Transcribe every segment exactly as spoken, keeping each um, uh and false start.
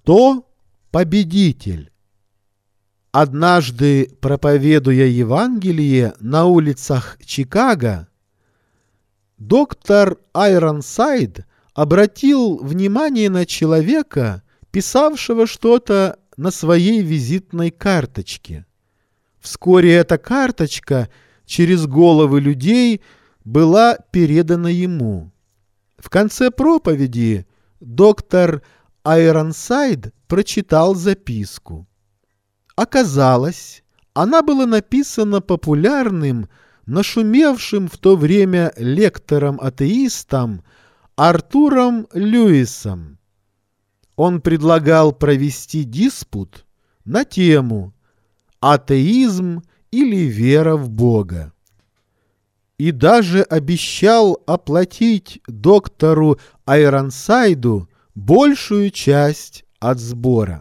Кто победитель? Однажды, проповедуя Евангелие на улицах Чикаго, доктор Айронсайд обратил внимание на человека, писавшего что-то на своей визитной карточке. Вскоре эта карточка через головы людей была передана ему. В конце проповеди доктор Айронсайд прочитал записку. Оказалось, она была написана популярным, нашумевшим в то время лектором-атеистом Артуром Льюисом. Он предлагал провести диспут на тему «Атеизм или вера в Бога» и даже обещал оплатить доктору Айронсайду большую часть от сбора.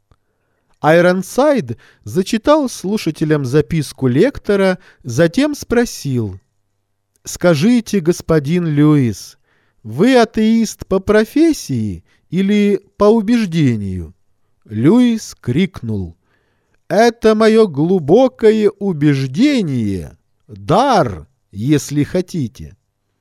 Айронсайд зачитал слушателям записку лектора, затем спросил: «Скажите, господин Льюис, вы атеист по профессии или по убеждению?» Льюис крикнул: «Это мое глубокое убеждение, дар, если хотите».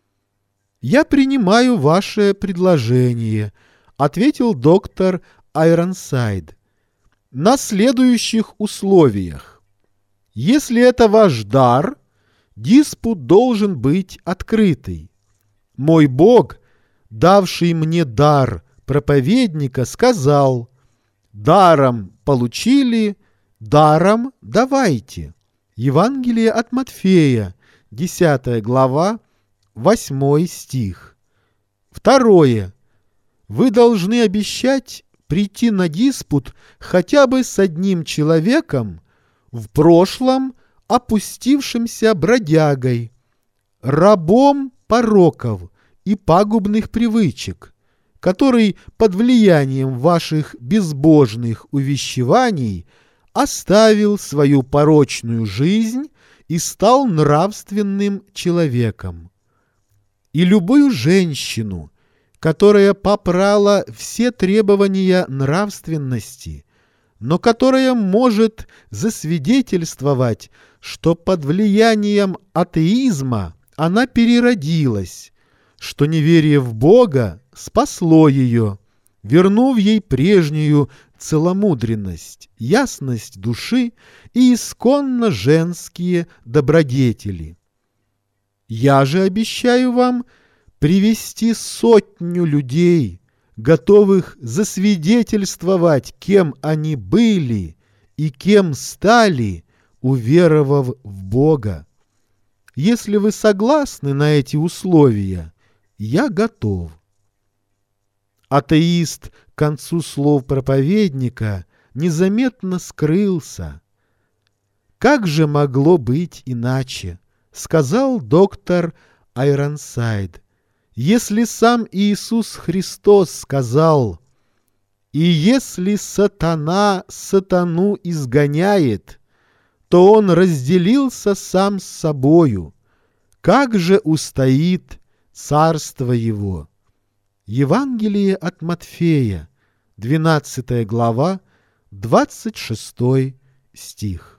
«Я принимаю ваше предложение», — ответил доктор Айронсайд, «на следующих условиях. Если это ваш дар, диспут должен быть открытый. Мой Бог, давший мне дар проповедника, сказал: даром получили, даром давайте». Евангелие от Матфея, десятая глава, восьмой стих. Второе. Вы должны обещать прийти на диспут хотя бы с одним человеком, в прошлом опустившимся бродягой, рабом пороков и пагубных привычек, который под влиянием ваших безбожных увещеваний оставил свою порочную жизнь и стал нравственным человеком. И любую женщину, которая попрала все требования нравственности, но которая может засвидетельствовать, что под влиянием атеизма она переродилась, что неверие в Бога спасло ее, вернув ей прежнюю целомудренность, ясность души и исконно женские добродетели. Я же обещаю вам привести сотню людей, готовых засвидетельствовать, кем они были и кем стали, уверовав в Бога. Если вы согласны на эти условия, я готов. Атеист к концу слов проповедника незаметно скрылся. «Как же могло быть иначе?» — сказал доктор Айронсайд. «Если сам Иисус Христос сказал: и если сатана сатану изгоняет, то он разделился сам с собою, как же устоит царство его?» Евангелие от Матфея, двенадцатая глава, двадцать шестой стих.